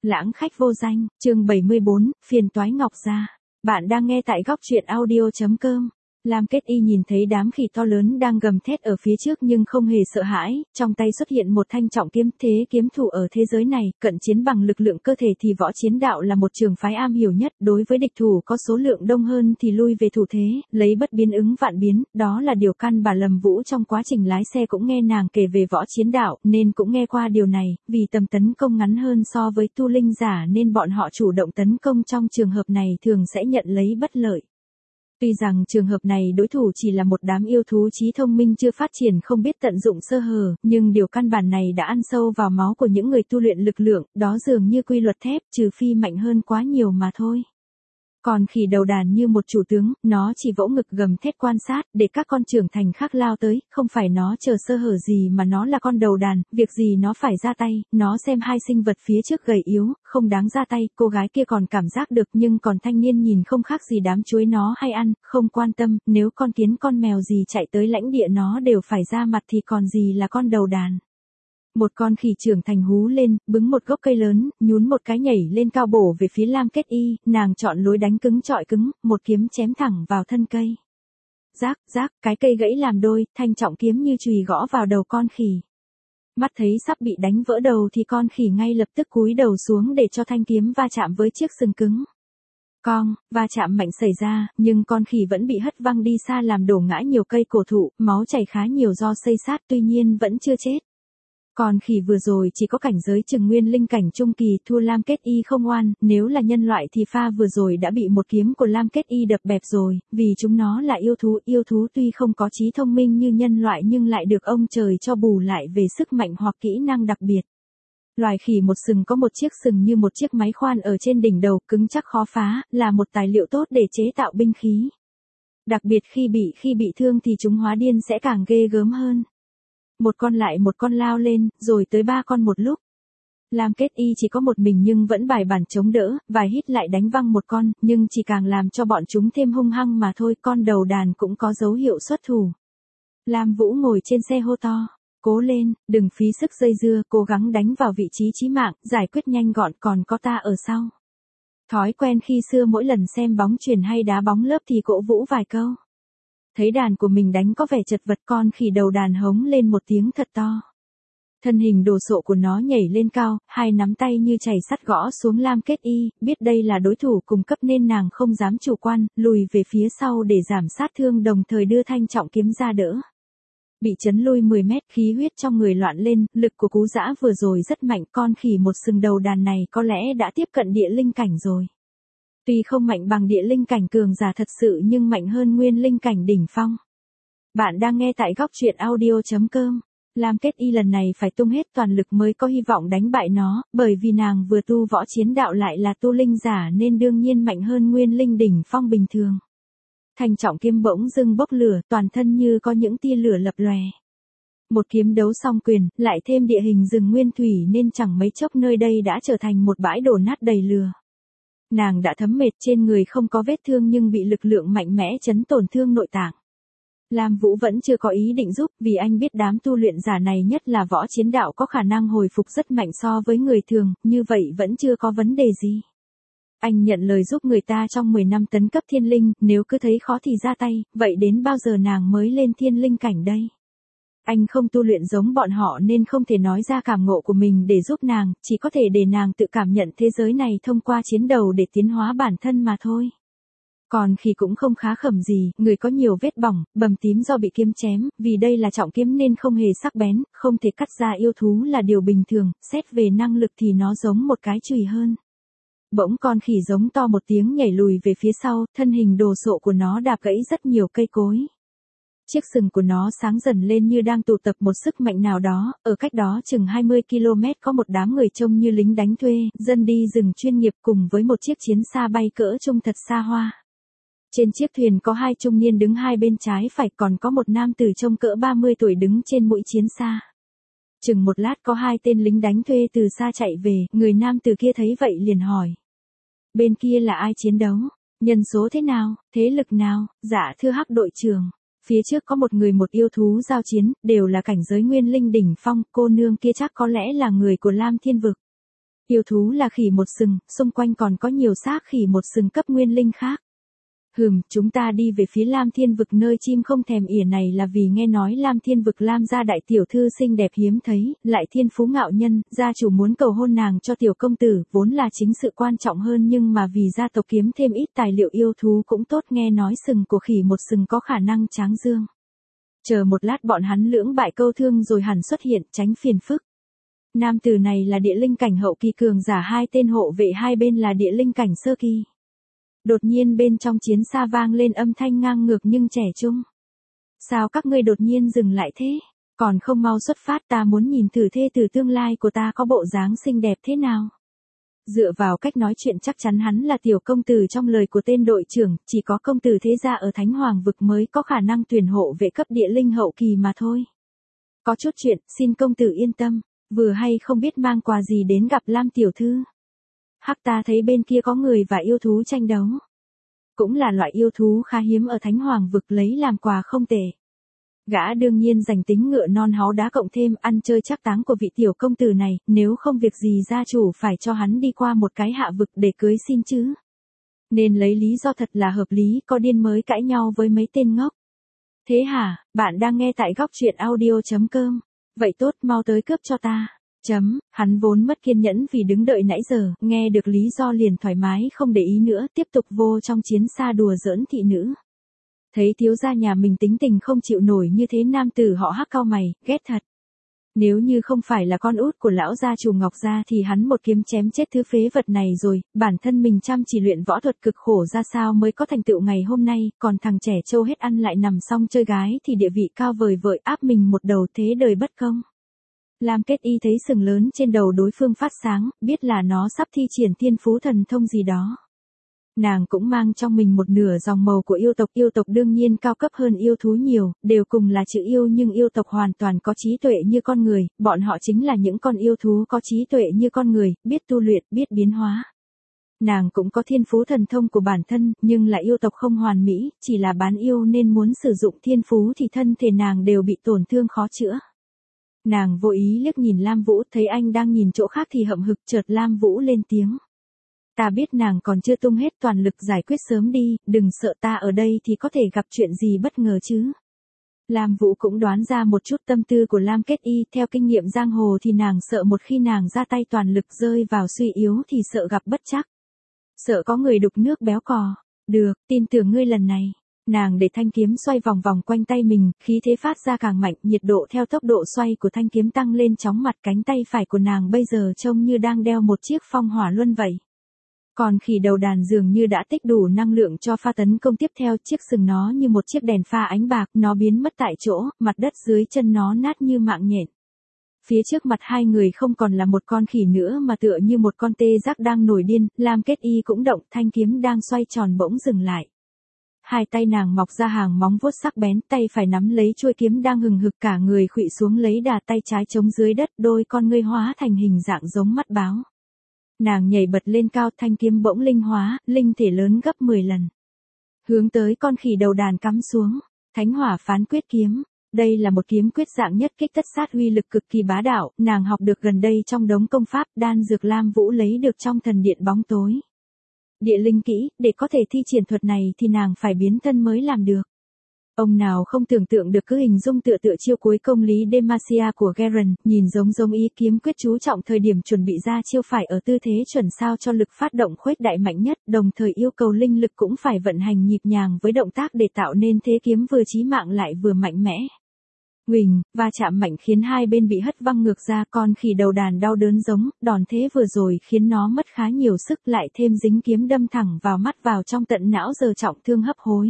Lãng khách vô danh, chương 74, phiền toái Ngọc Gia. Bạn đang nghe tại góc truyện audio.com. Lam Kết Y nhìn thấy đám khỉ to lớn đang gầm thét ở phía trước nhưng không hề sợ hãi, trong tay xuất hiện một thanh trọng kiếm. Thế kiếm thủ ở thế giới này, cận chiến bằng lực lượng cơ thể thì võ chiến đạo là một trường phái am hiểu nhất, đối với địch thủ có số lượng đông hơn thì lui về thủ thế, lấy bất biến ứng vạn biến, đó là điều căn bà Lâm Vũ trong quá trình lái xe cũng nghe nàng kể về võ chiến đạo, nên cũng nghe qua điều này, vì tầm tấn công ngắn hơn so với tu linh giả nên bọn họ chủ động tấn công trong trường hợp này thường sẽ nhận lấy bất lợi. Tuy rằng trường hợp này đối thủ chỉ là một đám yêu thú trí thông minh chưa phát triển không biết tận dụng sơ hở, nhưng điều căn bản này đã ăn sâu vào máu của những người tu luyện lực lượng, đó dường như quy luật thép, trừ phi mạnh hơn quá nhiều mà thôi. Còn khỉ đầu đàn như một chủ tướng, nó chỉ vỗ ngực gầm thét quan sát, để các con trưởng thành khác lao tới, không phải nó chờ sơ hở gì mà nó là con đầu đàn, việc gì nó phải ra tay, nó xem hai sinh vật phía trước gầy yếu, không đáng ra tay, cô gái kia còn cảm giác được nhưng còn thanh niên nhìn không khác gì đám chuối nó hay ăn, không quan tâm, nếu con kiến con mèo gì chạy tới lãnh địa nó đều phải ra mặt thì còn gì là con đầu đàn. Một con khỉ trưởng thành hú lên, bứng một gốc cây lớn, nhún một cái nhảy lên cao bổ về phía Lam Kết Y, nàng chọn lối đánh cứng chọi cứng, một kiếm chém thẳng vào thân cây. Rác, rác, cái cây gãy làm đôi, thanh trọng kiếm như chùy gõ vào đầu con khỉ. Mắt thấy sắp bị đánh vỡ đầu thì con khỉ ngay lập tức cúi đầu xuống để cho thanh kiếm va chạm với chiếc sừng cứng. Cong, va chạm mạnh xảy ra, nhưng con khỉ vẫn bị hất văng đi xa làm đổ ngã nhiều cây cổ thụ, máu chảy khá nhiều do xây sát tuy nhiên vẫn chưa chết. Còn khỉ vừa rồi chỉ có cảnh giới chừng nguyên linh cảnh trung kỳ, thua Lam Kết Y không oan, nếu là nhân loại thì pha vừa rồi đã bị một kiếm của Lam Kết Y đập bẹp rồi, vì chúng nó là yêu thú tuy không có trí thông minh như nhân loại nhưng lại được ông trời cho bù lại về sức mạnh hoặc kỹ năng đặc biệt. Loài khỉ một sừng có một chiếc sừng như một chiếc máy khoan ở trên đỉnh đầu, cứng chắc khó phá, là một tài liệu tốt để chế tạo binh khí. Đặc biệt khi bị thương thì chúng hóa điên sẽ càng ghê gớm hơn. Một con lại một con lao lên, rồi tới 3 con một lúc. Lam Kết Y chỉ có một mình nhưng vẫn bài bản chống đỡ, vài hít lại đánh văng một con, nhưng chỉ càng làm cho bọn chúng thêm hung hăng mà thôi, con đầu đàn cũng có dấu hiệu xuất thủ. Lam Vũ ngồi trên xe hô to, cố lên, đừng phí sức dây dưa, cố gắng đánh vào vị trí chí mạng, giải quyết nhanh gọn, còn có ta ở sau. Thói quen khi xưa mỗi lần xem bóng chuyền hay đá bóng lớp thì cổ vũ vài câu. Thấy đàn của mình đánh có vẻ chật vật, con khỉ đầu đàn hống lên một tiếng thật to. Thân hình đồ sộ của nó nhảy lên cao, hai nắm tay như chày sắt gõ xuống Lam Kết Y, biết đây là đối thủ cùng cấp nên nàng không dám chủ quan, lùi về phía sau để giảm sát thương đồng thời đưa thanh trọng kiếm ra đỡ. Bị chấn lui 10 mét, khí huyết trong người loạn lên, lực của cú dã vừa rồi rất mạnh, con khỉ một sừng đầu đàn này có lẽ đã tiếp cận địa linh cảnh rồi. Tuy không mạnh bằng địa linh cảnh cường giả thật sự nhưng mạnh hơn nguyên linh cảnh đỉnh phong. Bạn đang nghe tại góc truyện audio.com. Lam Kết Y lần này phải tung hết toàn lực mới có hy vọng đánh bại nó, bởi vì nàng vừa tu võ chiến đạo lại là tu linh giả nên đương nhiên mạnh hơn nguyên linh đỉnh phong bình thường. Thanh trọng kiếm bỗng dưng bốc lửa, toàn thân như có những tia lửa lập lòe. Một kiếm đấu song quyền, lại thêm địa hình rừng nguyên thủy nên chẳng mấy chốc nơi đây đã trở thành một bãi đổ nát đầy lửa. Nàng đã thấm mệt, trên người không có vết thương nhưng bị lực lượng mạnh mẽ chấn tổn thương nội tạng. Lam Vũ vẫn chưa có ý định giúp, vì anh biết đám tu luyện giả này nhất là võ chiến đạo có khả năng hồi phục rất mạnh so với người thường, như vậy vẫn chưa có vấn đề gì. Anh nhận lời giúp người ta trong 10 năm tấn cấp thiên linh, nếu cứ thấy khó thì ra tay, vậy đến bao giờ nàng mới lên thiên linh cảnh đây? Anh không tu luyện giống bọn họ nên không thể nói ra cảm ngộ của mình để giúp nàng, chỉ có thể để nàng tự cảm nhận thế giới này thông qua chiến đấu để tiến hóa bản thân mà thôi. Còn khi cũng không khá khẩm gì, người có nhiều vết bỏng, bầm tím do bị kiếm chém, vì đây là trọng kiếm nên không hề sắc bén, không thể cắt ra yêu thú là điều bình thường, xét về năng lực thì nó giống một cái chùy hơn. Bỗng con khỉ giống to một tiếng nhảy lùi về phía sau, thân hình đồ sộ của nó đạp gãy rất nhiều cây cối. Chiếc sừng của nó sáng dần lên như đang tụ tập một sức mạnh nào đó, ở cách đó chừng 20 km có một đám người trông như lính đánh thuê, dân đi rừng chuyên nghiệp cùng với một chiếc chiến xa bay cỡ trung thật xa hoa. Trên chiếc thuyền có 2 trung niên đứng hai bên trái phải, còn có một nam tử trông cỡ 30 tuổi đứng trên mũi chiến xa. Chừng một lát có 2 tên lính đánh thuê từ xa chạy về, người nam tử kia thấy vậy liền hỏi. Bên kia là ai chiến đấu? Nhân số thế nào? Thế lực nào? Dạ thưa Hắc đội trưởng. Phía trước có một người một yêu thú giao chiến, đều là cảnh giới nguyên linh đỉnh phong, cô nương kia chắc có lẽ là người của Lam Thiên Vực. Yêu thú là khỉ một sừng, xung quanh còn có nhiều xác khỉ một sừng cấp nguyên linh khác. Chúng ta đi về phía Lam Thiên Vực nơi chim không thèm ỉa này là vì nghe nói Lam Thiên Vực Lam gia đại tiểu thư xinh đẹp hiếm thấy, lại thiên phú ngạo nhân, gia chủ muốn cầu hôn nàng cho tiểu công tử, vốn là chính sự quan trọng hơn nhưng mà vì gia tộc kiếm thêm ít tài liệu yêu thú cũng tốt, nghe nói sừng của khỉ một sừng có khả năng tráng dương. Chờ một lát bọn hắn lưỡng bại câu thương rồi hẳn xuất hiện, tránh phiền phức. Nam tử này là địa linh cảnh hậu kỳ cường giả, hai tên hộ vệ hai bên là địa linh cảnh sơ kỳ. Đột nhiên bên trong chiến xa vang lên âm thanh ngang ngược nhưng trẻ trung. Sao các ngươi đột nhiên dừng lại thế? Còn không mau xuất phát, ta muốn nhìn thử thê tử tương lai của ta có bộ dáng xinh đẹp thế nào. Dựa vào cách nói chuyện chắc chắn hắn là tiểu công tử trong lời của tên đội trưởng, chỉ có công tử thế gia ở Thánh Hoàng Vực mới có khả năng tuyển hộ vệ cấp địa linh hậu kỳ mà thôi. Có chút chuyện, xin công tử yên tâm, vừa hay không biết mang quà gì đến gặp Lam tiểu thư. Hắc, ta thấy bên kia có người và yêu thú tranh đấu. Cũng là loại yêu thú khá hiếm ở Thánh Hoàng Vực, lấy làm quà không tệ. Gã đương nhiên giành tính ngựa non háu đá cộng thêm ăn chơi chắc táng của vị tiểu công tử này, nếu không việc gì gia chủ phải cho hắn đi qua một cái hạ vực để cưới xin chứ. Nên lấy lý do thật là hợp lý, có điên mới cãi nhau với mấy tên ngốc. Thế hả, bạn đang nghe tại góc truyện audio.com. Vậy tốt, mau tới cướp cho ta. Hắn vốn mất kiên nhẫn vì đứng đợi nãy giờ, nghe được lý do liền thoải mái không để ý nữa, tiếp tục vô trong chiến xa đùa giỡn thị nữ. Thấy thiếu gia nhà mình tính tình không chịu nổi như thế, nam tử họ Hắc cau mày, ghét thật. Nếu như không phải là con út của lão gia chủ Ngọc gia thì hắn một kiếm chém chết thứ phế vật này rồi, bản thân mình chăm chỉ luyện võ thuật cực khổ ra sao mới có thành tựu ngày hôm nay, còn thằng trẻ trâu hết ăn lại nằm xong chơi gái thì địa vị cao vời vợi áp mình một đầu, thế đời bất công. Lam Kết Y thấy sừng lớn trên đầu đối phương phát sáng, biết là nó sắp thi triển thiên phú thần thông gì đó. Nàng cũng mang trong mình một nửa dòng màu của yêu tộc đương nhiên cao cấp hơn yêu thú nhiều, đều cùng là chữ yêu nhưng yêu tộc hoàn toàn có trí tuệ như con người, bọn họ chính là những con yêu thú có trí tuệ như con người, biết tu luyện, biết biến hóa. Nàng cũng có thiên phú thần thông của bản thân, nhưng là yêu tộc không hoàn mỹ, chỉ là bán yêu nên muốn sử dụng thiên phú thì thân thể nàng đều bị tổn thương khó chữa. Nàng vô ý liếc nhìn Lam Vũ, thấy anh đang nhìn chỗ khác thì hậm hực, chợt Lam Vũ lên tiếng. Ta biết nàng còn chưa tung hết toàn lực, giải quyết sớm đi, đừng sợ, ta ở đây thì có thể gặp chuyện gì bất ngờ chứ. Lam Vũ cũng đoán ra một chút tâm tư của Lam Kết Y, theo kinh nghiệm giang hồ thì nàng sợ một khi nàng ra tay toàn lực rơi vào suy yếu thì sợ gặp bất trắc. Sợ có người đục nước béo cò. Được, tin tưởng ngươi lần này. Nàng để thanh kiếm xoay vòng vòng quanh tay mình, khí thế phát ra càng mạnh, nhiệt độ theo tốc độ xoay của thanh kiếm tăng lên chóng mặt, cánh tay phải của nàng bây giờ trông như đang đeo một chiếc phong hỏa luân vậy. Còn khỉ đầu đàn dường như đã tích đủ năng lượng cho pha tấn công tiếp theo, chiếc sừng nó như một chiếc đèn pha ánh bạc, nó biến mất tại chỗ, mặt đất dưới chân nó nát như mạng nhện. Phía trước mặt hai người không còn là một con khỉ nữa mà tựa như một con tê giác đang nổi điên, Lam Kết Y cũng động, thanh kiếm đang xoay tròn bỗng dừng lại. Hai tay nàng mọc ra hàng móng vuốt sắc bén, tay phải nắm lấy chuôi kiếm đang hừng hực, cả người khuỵu xuống lấy đà, tay trái chống dưới đất, đôi con ngươi hóa thành hình dạng giống mắt báo. Nàng nhảy bật lên cao, thanh kiếm bỗng linh hóa, linh thể lớn gấp 10 lần. Hướng tới con khỉ đầu đàn cắm xuống, Thánh Hỏa Phán Quyết Kiếm. Đây là một kiếm quyết dạng nhất kích tất sát, uy lực cực kỳ bá đạo, nàng học được gần đây trong đống công pháp đan dược Lam Vũ lấy được trong thần điện bóng tối. Địa linh kỹ, để có thể thi triển thuật này thì nàng phải biến thân mới làm được. Ông nào không tưởng tượng được, cứ hình dung tựa chiêu cuối công lý Demacia của Garen, nhìn giống ý kiếm quyết chú trọng thời điểm chuẩn bị ra chiêu phải ở tư thế chuẩn sao cho lực phát động khuếch đại mạnh nhất, đồng thời yêu cầu linh lực cũng phải vận hành nhịp nhàng với động tác để tạo nên thế kiếm vừa chí mạng lại vừa mạnh mẽ. Huỳnh, va chạm mạnh khiến hai bên bị hất văng ngược ra, con khỉ đầu đàn đau đớn giống, đòn thế vừa rồi khiến nó mất khá nhiều sức, lại thêm dính kiếm đâm thẳng vào mắt vào trong tận não giờ trọng thương hấp hối.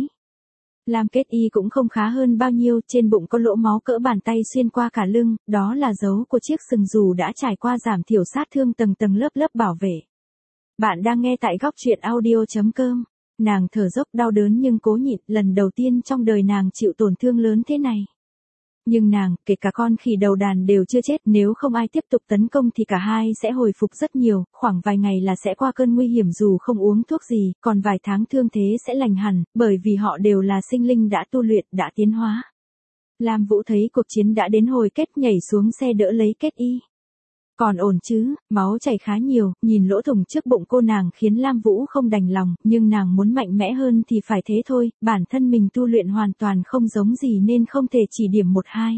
Lam Kết Y cũng không khá hơn bao nhiêu, trên bụng có lỗ máu cỡ bàn tay xuyên qua cả lưng, đó là dấu của chiếc sừng dù đã trải qua giảm thiểu sát thương tầng tầng lớp bảo vệ. Bạn đang nghe tại góc truyện audio.com. Nàng thở dốc đau đớn nhưng cố nhịn, lần đầu tiên trong đời nàng chịu tổn thương lớn thế này. Nhưng nàng, kể cả con khỉ đầu đàn đều chưa chết, nếu không ai tiếp tục tấn công thì cả hai sẽ hồi phục rất nhiều, khoảng vài ngày là sẽ qua cơn nguy hiểm dù không uống thuốc gì, còn vài tháng thương thế sẽ lành hẳn, bởi vì họ đều là sinh linh đã tu luyện, đã tiến hóa. Lam Vũ thấy cuộc chiến đã đến hồi kết, nhảy xuống xe đỡ lấy Kết Y. Còn ổn chứ, máu chảy khá nhiều, nhìn lỗ thủng trước bụng cô nàng khiến Lam Vũ không đành lòng, nhưng nàng muốn mạnh mẽ hơn thì phải thế thôi, bản thân mình tu luyện hoàn toàn không giống gì nên không thể chỉ điểm một hai.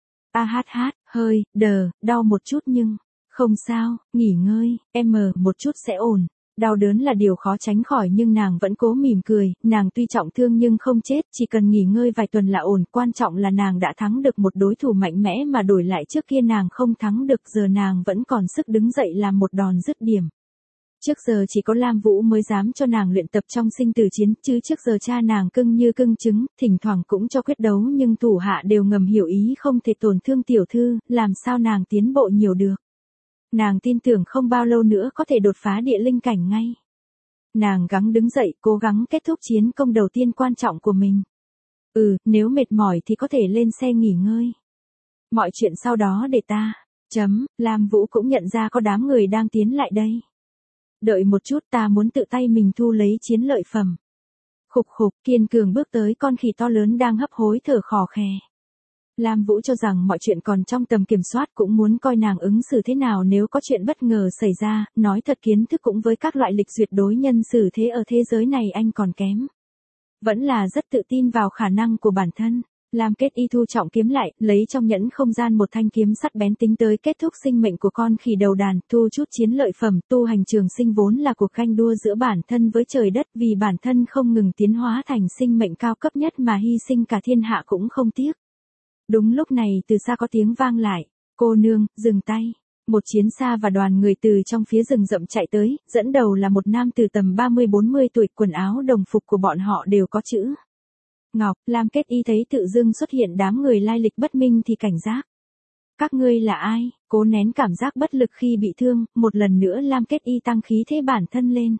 Hơi, đau một chút nhưng, không sao, nghỉ ngơi, một chút sẽ ổn. Đau đớn là điều khó tránh khỏi nhưng nàng vẫn cố mỉm cười, nàng tuy trọng thương nhưng không chết, chỉ cần nghỉ ngơi vài tuần là ổn, quan trọng là nàng đã thắng được một đối thủ mạnh mẽ mà đổi lại trước kia nàng không thắng được, giờ nàng vẫn còn sức đứng dậy làm một đòn dứt điểm. Trước giờ chỉ có Lam Vũ mới dám cho nàng luyện tập trong sinh tử chiến, chứ trước giờ cha nàng cưng như cưng trứng, thỉnh thoảng cũng cho quyết đấu nhưng thủ hạ đều ngầm hiểu ý không thể tổn thương tiểu thư, làm sao nàng tiến bộ nhiều được. Nàng tin tưởng không bao lâu nữa có thể đột phá địa linh cảnh ngay. Nàng gắng đứng dậy, cố gắng kết thúc chiến công đầu tiên quan trọng của mình. Nếu mệt mỏi thì có thể lên xe nghỉ ngơi. Mọi chuyện sau đó để ta. Lam Vũ cũng nhận ra có đám người đang tiến lại đây. Đợi một chút, ta muốn tự tay mình thu lấy chiến lợi phẩm. Khục, kiên cường bước tới con khỉ to lớn đang hấp hối thở khò khè. Lam Vũ cho rằng mọi chuyện còn trong tầm kiểm soát, cũng muốn coi nàng ứng xử thế nào nếu có chuyện bất ngờ xảy ra, nói thật kiến thức cũng với các loại lịch duyệt đối nhân xử thế ở thế giới này anh còn kém. Vẫn là rất tự tin vào khả năng của bản thân. Lam Kết Y thu trọng kiếm lại, lấy trong nhẫn không gian một thanh kiếm sắt bén tính tới kết thúc sinh mệnh của con khỉ đầu đàn, thu chút chiến lợi phẩm, tu hành trường sinh vốn là cuộc ganh đua giữa bản thân với trời đất, vì bản thân không ngừng tiến hóa thành sinh mệnh cao cấp nhất mà hy sinh cả thiên hạ cũng không tiếc. Đúng lúc này từ xa có tiếng vang lại, cô nương, dừng tay. Một chiến xa và đoàn người từ trong phía rừng rậm chạy tới, dẫn đầu là một nam từ tầm 30-40 tuổi, quần áo đồng phục của bọn họ đều có chữ Ngọc. Lam Kết Y thấy tự dưng xuất hiện đám người lai lịch bất minh thì cảnh giác. Các ngươi là ai? Cố nén cảm giác bất lực khi bị thương, một lần nữa Lam Kết Y tăng khí thế bản thân lên.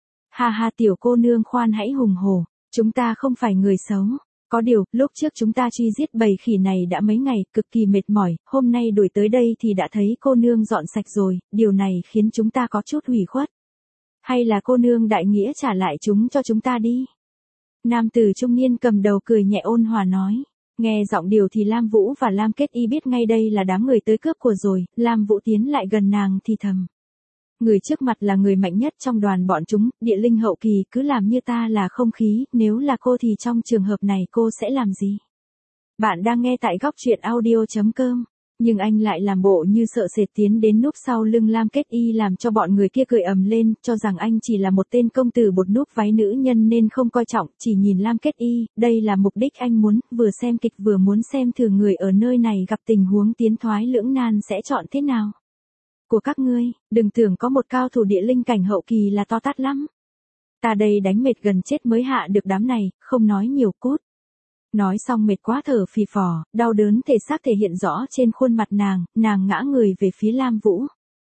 Ha tiểu cô nương khoan hãy hùng hổ, chúng ta không phải người xấu. Có điều, lúc trước chúng ta truy giết bầy khỉ này đã mấy ngày, cực kỳ mệt mỏi, hôm nay đuổi tới đây thì đã thấy cô nương dọn sạch rồi, điều này khiến chúng ta có chút hủy khuất. Hay là cô nương đại nghĩa trả lại chúng cho chúng ta đi? Nam tử trung niên cầm đầu cười nhẹ ôn hòa nói. Nghe giọng điều thì Lam Vũ và Lam Kết Y biết ngay đây là đám người tới cướp của rồi, Lam Vũ tiến lại gần nàng thì thầm. Người trước mặt là người mạnh nhất trong đoàn bọn chúng, địa linh hậu kỳ, cứ làm như ta là không khí, nếu là cô thì trong trường hợp này cô sẽ làm gì? Bạn đang nghe tại góc truyện audio.com, nhưng anh lại làm bộ như sợ sệt tiến đến núp sau lưng Lam Kết Y làm cho bọn người kia cười ầm lên, cho rằng anh chỉ là một tên công tử bột núp váy nữ nhân nên không coi trọng, chỉ nhìn Lam Kết Y, đây là mục đích anh muốn, vừa xem kịch vừa muốn xem thử người ở nơi này gặp tình huống tiến thoái lưỡng nan sẽ chọn thế nào. Của các ngươi, đừng tưởng có một cao thủ địa linh cảnh hậu kỳ là to tát lắm. Ta đây đánh mệt gần chết mới hạ được đám này, không nói nhiều cút. Nói xong mệt quá thở phì phò, đau đớn thể xác thể hiện rõ trên khuôn mặt nàng ngã người về phía Lam Vũ.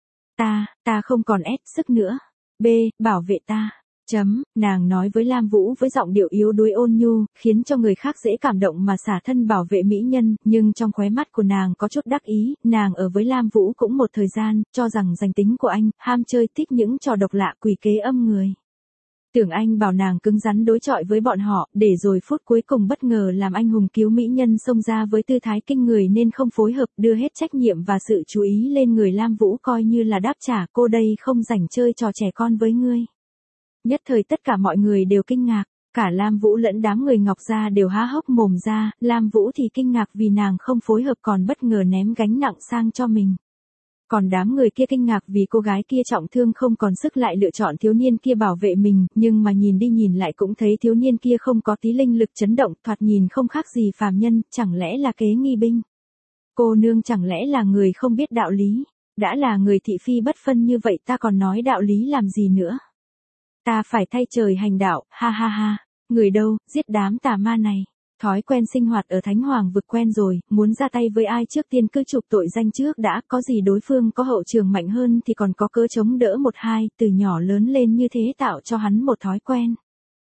Ta không còn ép sức nữa. Bảo vệ ta. Nàng nói với Lam Vũ với giọng điệu yếu đuối ôn nhu, khiến cho người khác dễ cảm động mà xả thân bảo vệ mỹ nhân, nhưng trong khóe mắt của nàng có chút đắc ý, nàng ở với Lam Vũ cũng một thời gian, cho rằng danh tính của anh, ham chơi thích những trò độc lạ quỷ kế âm người. Tưởng anh bảo nàng cứng rắn đối chọi với bọn họ, để rồi phút cuối cùng bất ngờ làm anh hùng cứu mỹ nhân xông ra với tư thái kinh người nên không phối hợp, đưa hết trách nhiệm và sự chú ý lên người Lam Vũ coi như là đáp trả, cô đây không rảnh chơi trò trẻ con với ngươi. Nhất thời tất cả mọi người đều kinh ngạc, cả Lam Vũ lẫn đám người Ngọc Gia đều há hốc mồm ra, Lam Vũ thì kinh ngạc vì nàng không phối hợp còn bất ngờ ném gánh nặng sang cho mình. Còn đám người kia kinh ngạc vì cô gái kia trọng thương không còn sức lại lựa chọn thiếu niên kia bảo vệ mình, nhưng mà nhìn đi nhìn lại cũng thấy thiếu niên kia không có tí linh lực chấn động, thoạt nhìn không khác gì phàm nhân, chẳng lẽ là kế nghi binh. Cô nương chẳng lẽ là người không biết đạo lý, đã là người thị phi bất phân như vậy ta còn nói đạo lý làm gì nữa. Ta phải thay trời hành đạo, ha, người đâu, giết đám tà ma này. Thói quen sinh hoạt ở Thánh Hoàng vực quen rồi, muốn ra tay với ai trước tiên cứ chụp tội danh trước đã, có gì đối phương có hậu trường mạnh hơn thì còn có cớ chống đỡ một hai, từ nhỏ lớn lên như thế tạo cho hắn một thói quen.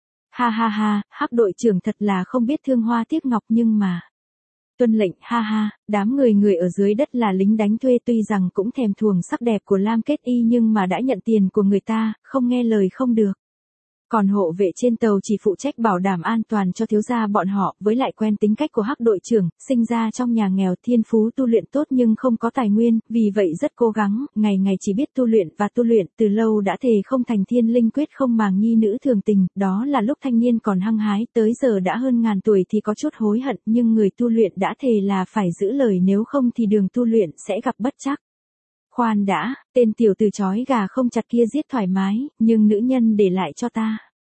Ha, Hắc đội trưởng thật là không biết thương hoa tiếc ngọc nhưng mà. Tuân lệnh, ha, đám người ở dưới đất là lính đánh thuê tuy rằng cũng thèm thuồng sắc đẹp của Lam Kết Y nhưng mà đã nhận tiền của người ta, không nghe lời không được. Còn hộ vệ trên tàu chỉ phụ trách bảo đảm an toàn cho thiếu gia bọn họ, với lại quen tính cách của Hắc đội trưởng, sinh ra trong nhà nghèo, thiên phú tu luyện tốt nhưng không có tài nguyên, vì vậy rất cố gắng, ngày ngày chỉ biết tu luyện, từ lâu đã thề không thành thiên linh quyết, không màng nhi nữ thường tình, đó là lúc thanh niên còn hăng hái, tới giờ đã hơn ngàn tuổi thì có chút hối hận, nhưng người tu luyện đã thề là phải giữ lời, nếu không thì đường tu luyện sẽ gặp bất trắc. Khoan đã, tên tiểu tử chói gà không chặt kia giết thoải mái, nhưng nữ nhân để lại cho ta.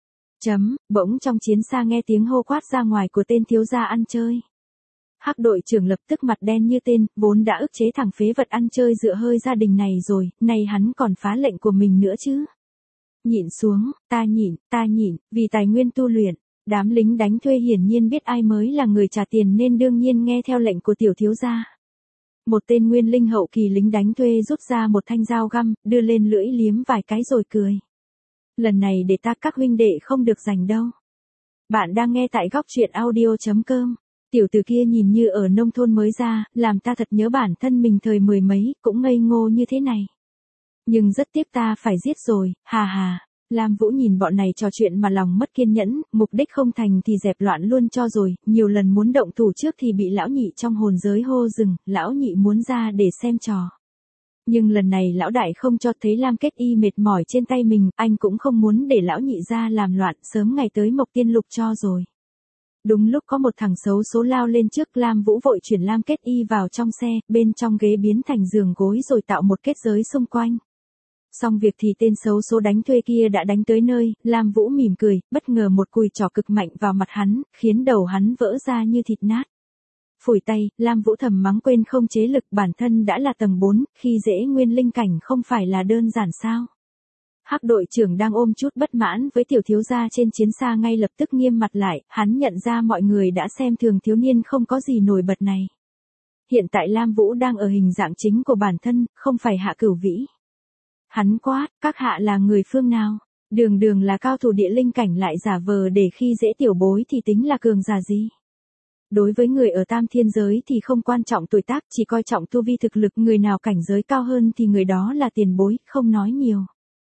Bỗng trong chiến xa nghe tiếng hô quát ra ngoài của tên thiếu gia ăn chơi. Hắc đội trưởng lập tức mặt đen như tên, vốn đã ức chế thằng phế vật ăn chơi dựa hơi gia đình này rồi, nay hắn còn phá lệnh của mình nữa chứ. Nhịn xuống, ta nhịn, vì tài nguyên tu luyện. Đám lính đánh thuê hiển nhiên biết ai mới là người trả tiền nên đương nhiên nghe theo lệnh của tiểu thiếu gia. Một tên nguyên linh hậu kỳ lính đánh thuê rút ra một thanh dao găm, đưa lên lưỡi liếm vài cái rồi cười. Lần này để ta các huynh đệ không được giành đâu. Bạn đang nghe tại góc truyện audio.com. Tiểu tử kia nhìn như ở nông thôn mới ra, làm ta thật nhớ bản thân mình thời mười mấy, cũng ngây ngô như thế này. Nhưng rất tiếc ta phải giết rồi, hà hà. Lam Vũ nhìn bọn này trò chuyện mà lòng mất kiên nhẫn, mục đích không thành thì dẹp loạn luôn cho rồi, nhiều lần muốn động thủ trước thì bị lão nhị trong hồn giới hô dừng, lão nhị muốn ra để xem trò. Nhưng lần này lão đại không cho, thấy Lam Kết Y mệt mỏi trên tay mình, anh cũng không muốn để lão nhị ra làm loạn, sớm ngày tới Mộc Tiên Lục cho rồi. Đúng lúc có một thằng xấu số lao lên trước, Lam Vũ vội chuyển Lam Kết Y vào trong xe, bên trong ghế biến thành giường gối rồi tạo một kết giới xung quanh. Xong việc thì tên xấu số đánh thuê kia đã đánh tới nơi, Lam Vũ mỉm cười, bất ngờ một cùi trỏ cực mạnh vào mặt hắn, khiến đầu hắn vỡ ra như thịt nát. Phủi tay, Lam Vũ thầm mắng quên không chế lực, bản thân đã là tầng 4, khi dễ nguyên linh cảnh không phải là đơn giản sao. Hắc đội trưởng đang ôm chút bất mãn với tiểu thiếu gia trên chiến xa ngay lập tức nghiêm mặt lại, hắn nhận ra mọi người đã xem thường thiếu niên không có gì nổi bật này. Hiện tại Lam Vũ đang ở hình dạng chính của bản thân, không phải Hạ Cửu Vĩ. Hắn quát, các hạ là người phương nào? Đường đường là cao thủ địa linh cảnh lại giả vờ để khi dễ tiểu bối thì tính là cường giả gì? Đối với người ở tam thiên giới thì không quan trọng tuổi tác, chỉ coi trọng tu vi thực lực, người nào cảnh giới cao hơn thì người đó là tiền bối, không nói nhiều.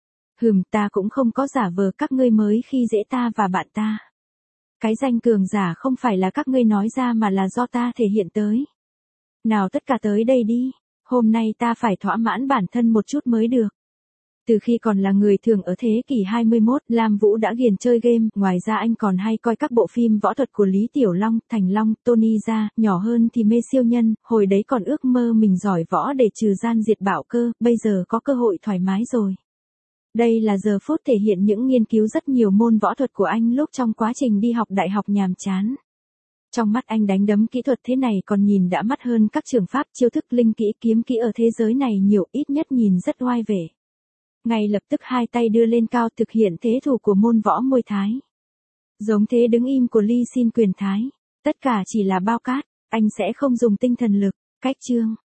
Ta cũng không có giả vờ, các ngươi mới khi dễ ta và bạn ta. Cái danh cường giả không phải là các ngươi nói ra mà là do ta thể hiện tới. Nào tất cả tới đây đi, hôm nay ta phải thỏa mãn bản thân một chút mới được. Từ khi còn là người thường ở thế kỷ 21, Lam Vũ đã ghiền chơi game, ngoài ra anh còn hay coi các bộ phim võ thuật của Lý Tiểu Long, Thành Long, Tony Gia, nhỏ hơn thì mê siêu nhân, hồi đấy còn ước mơ mình giỏi võ để trừ gian diệt bạo cơ, bây giờ có cơ hội thoải mái rồi. Đây là giờ phút thể hiện những nghiên cứu rất nhiều môn võ thuật của anh lúc trong quá trình đi học đại học nhàm chán. Trong mắt anh đánh đấm kỹ thuật thế này còn nhìn đã mắt hơn các trường pháp, chiêu thức, linh kỹ, kiếm kỹ ở thế giới này nhiều, ít nhất nhìn rất oai vệ. Ngay lập tức hai tay đưa lên cao thực hiện thế thủ của môn võ Muay Thái. Giống thế đứng im của Ly Xin Quyền Thái. Tất cả chỉ là bao cát, anh sẽ không dùng tinh thần lực. Cách chương.